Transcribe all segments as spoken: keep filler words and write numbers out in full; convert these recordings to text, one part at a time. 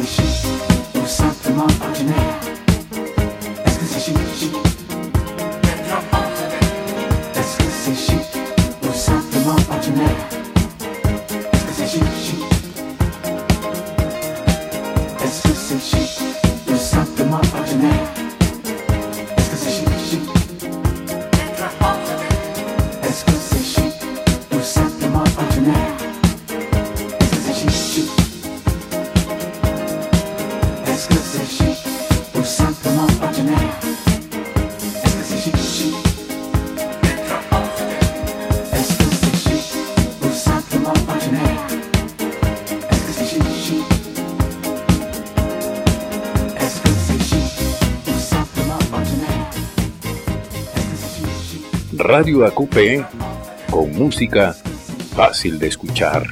c'est chic ou simplement ordinaire? Est-ce que c'est chic, chic? Est-ce que c'est chic ou simplement ordinaire? Est-ce que c'est chic, chic? Est-ce que c'est chic ou simplement ordinaire? Est-ce que c'est chic, chic? Est-ce que c'est chic ou simplement ordinaire? Est-ce que c'est chic, chic? Est-ce que c'est chic ou simplement ordinaire? Est-ce que c'est chic, chic? Est-ce que c'est chic ou simplement ordinaire? Est-ce que c'est chic, chic? Est-ce que c'est chic ou simplement ordinaire? Est-ce que c'est chic, chic? Radio A Q P con música fácil de escuchar.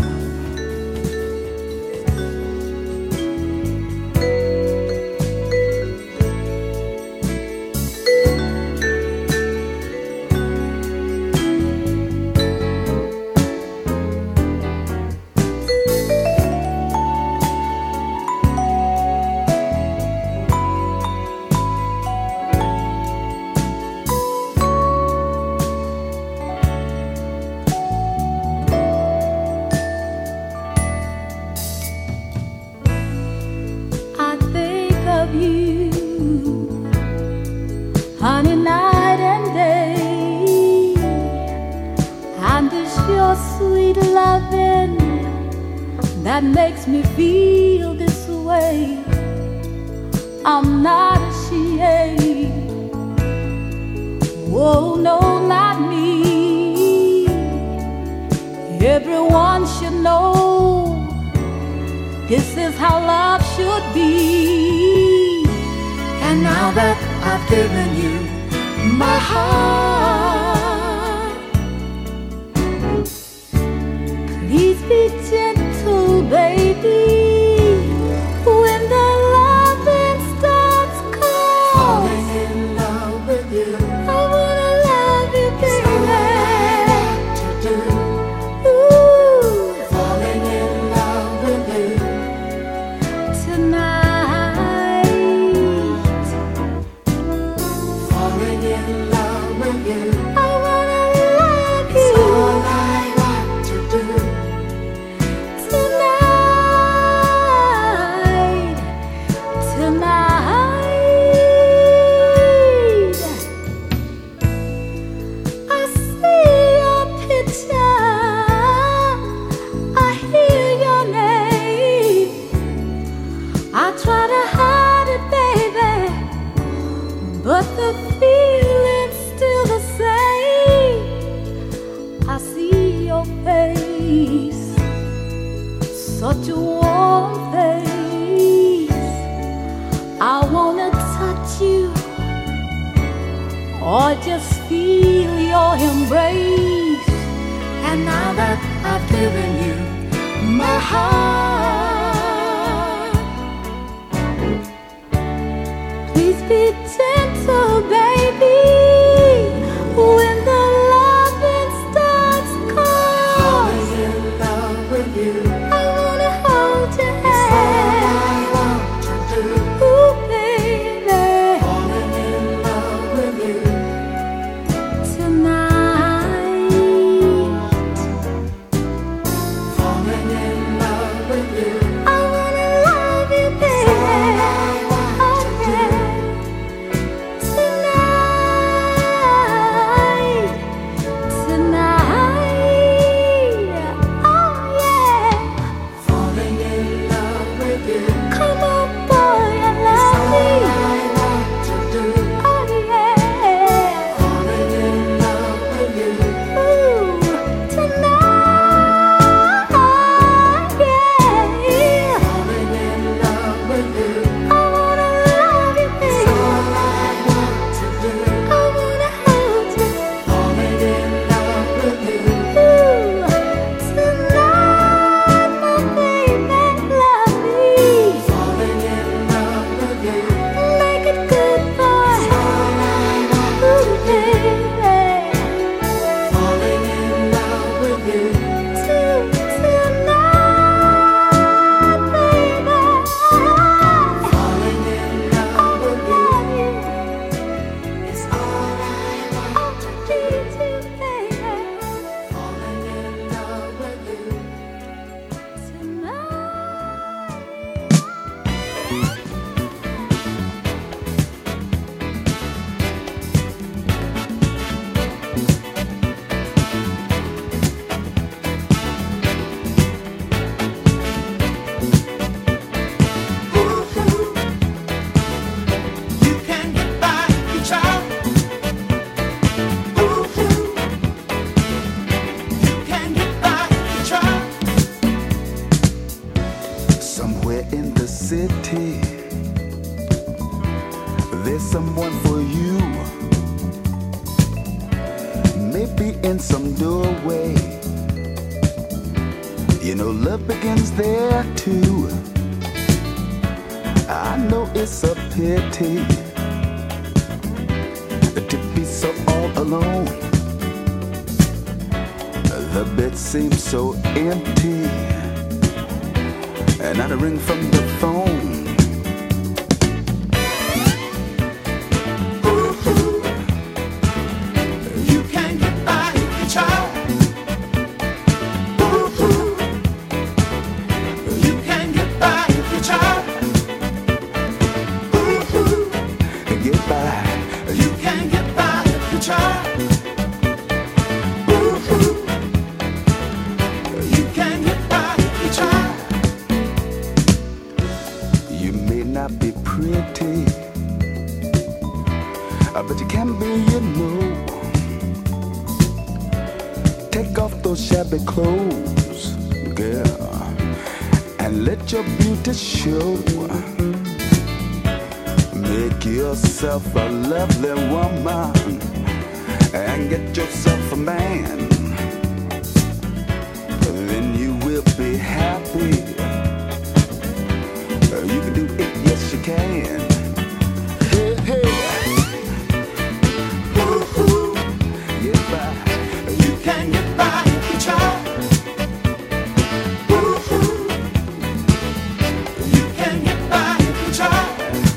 I think of you, honey, night and day, and it's your sweet loving that makes me feel this way. I'm not ashamed, oh no, not me. Everyone should know this is how love should be. And now that I've given you my heart, Please be gentle, baby, when the loving starts falling cold. in love with you, I wanna love you, is all I baby. want to do. Ooh, Falling in love with you, tonight. falling in love with you, I wanna love is all you I want to do. tonight. Tonight. I see your picture, I hear your name. I try to hide it, baby, but the feeling's still the same. I see your face, such a warm face. I wanna touch you or just feel your embrace. And now that I've given you my heart, Please be gentle, baby, when the loving starts falling cold. in love with you, I wanna hold your is all I hand, want to do. ooh, baby, Falling in love with you, tonight. falling in love with you, I wanna love you, is all I baby, want oh to do. yeah, tonight, tonight, oh yeah. Falling in love with you, Come on, boy, I is love all me. I want to do. Oh yeah, Falling in love with you, ooh, tonight, yeah. falling in love with you, I wanna love you, is baby. all I want to do. I wanna hold you, Falling in love with you, ooh, tonight, my baby, love me. falling somewhere in the city, there's someone for you. Maybe in some doorway, you know love begins there too. I know it's a pity to be so all alone. The bed seems so empty, and not a ring from the phone. You can't get by if you try. You can't get by if you try. Get by. You can't get by if you try. You can't get by if you try. You may not be pretty, but you can be, you know. Take off those shabby clothes, girl, and let your beauty show. Make yourself a lovely woman and get yourself a man. Then you will be happy. You can do it, yes you can. Hey, hey. Ooh, ooh. Get by. You can get by if you try. Ooh, ooh. You can get by if you try.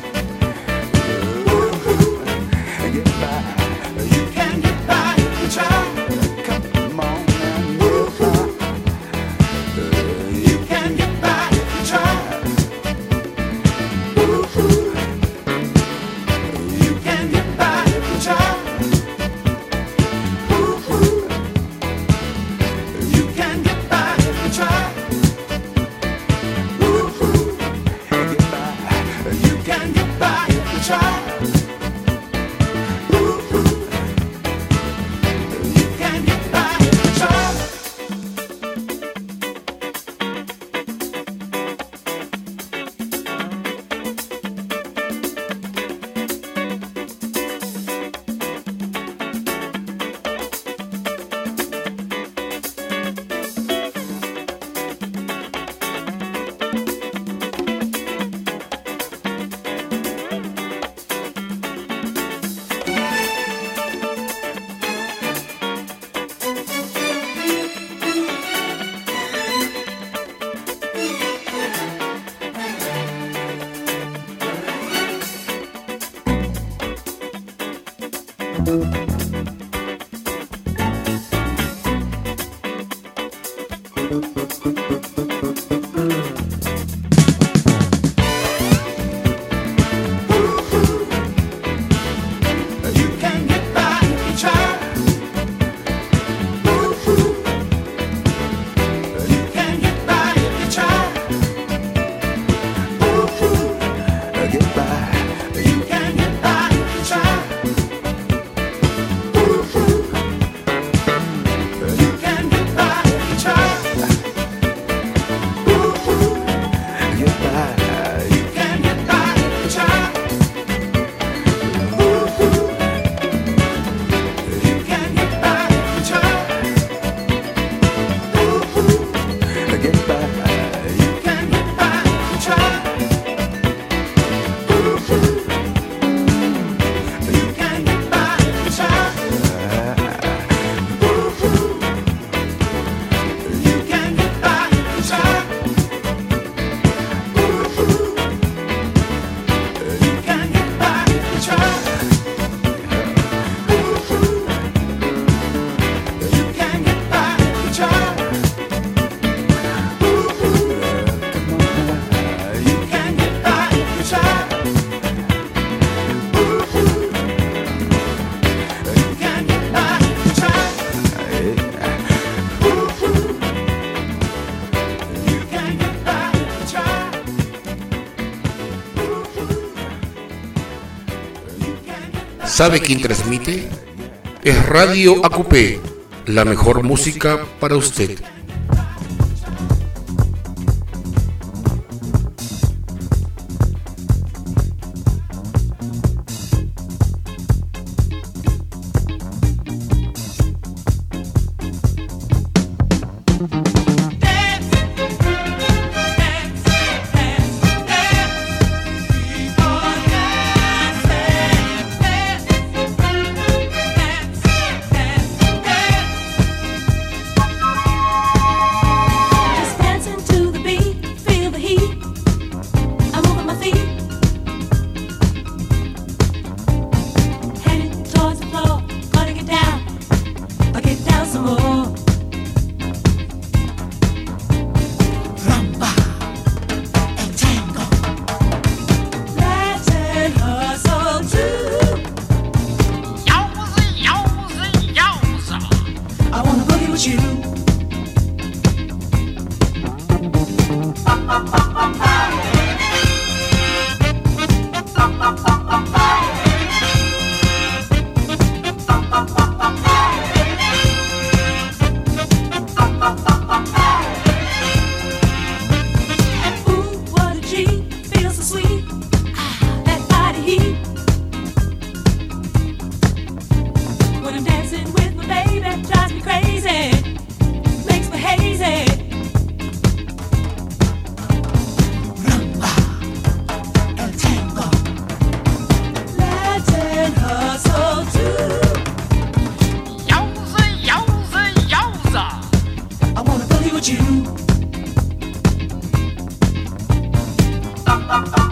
¿Sabe quién transmite? Es Radio A Q P, la mejor música para usted.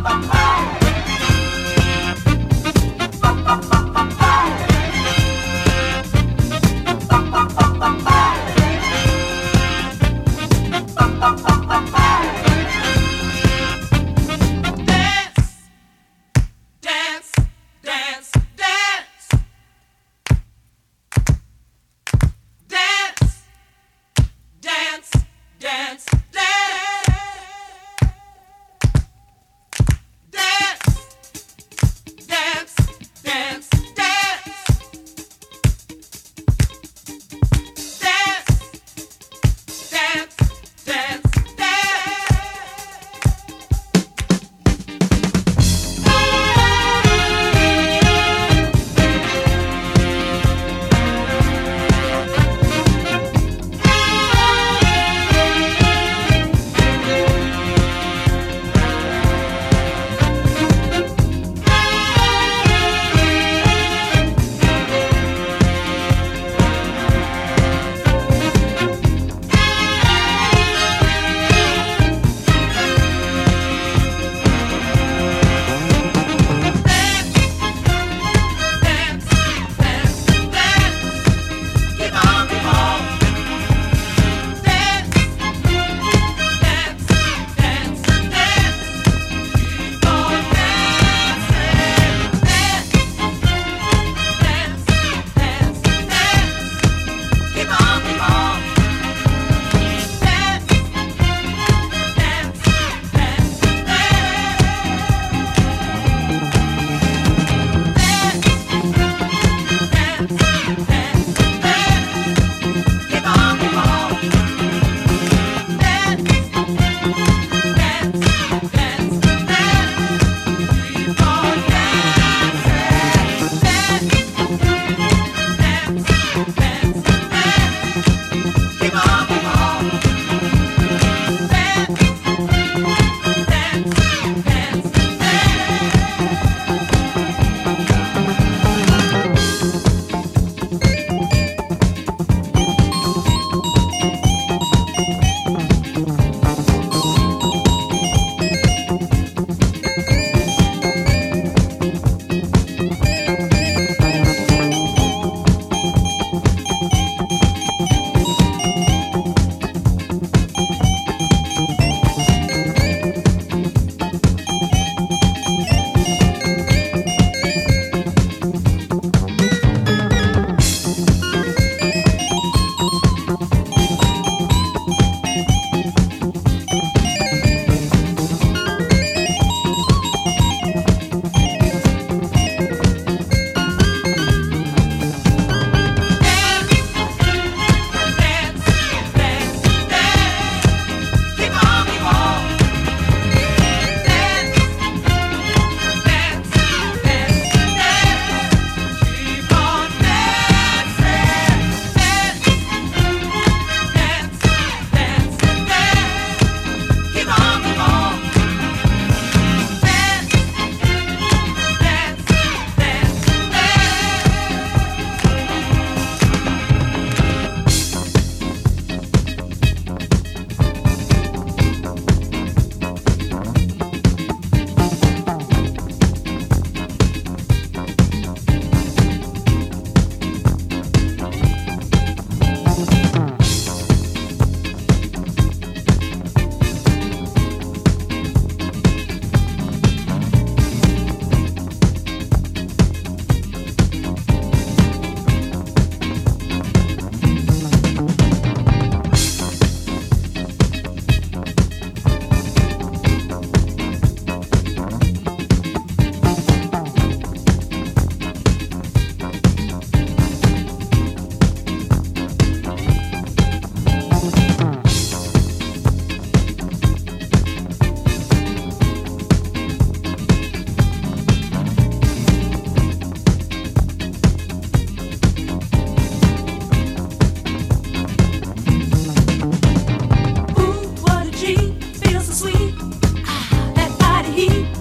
Ooh, what a G, feels so sweet. Ah, that body heat.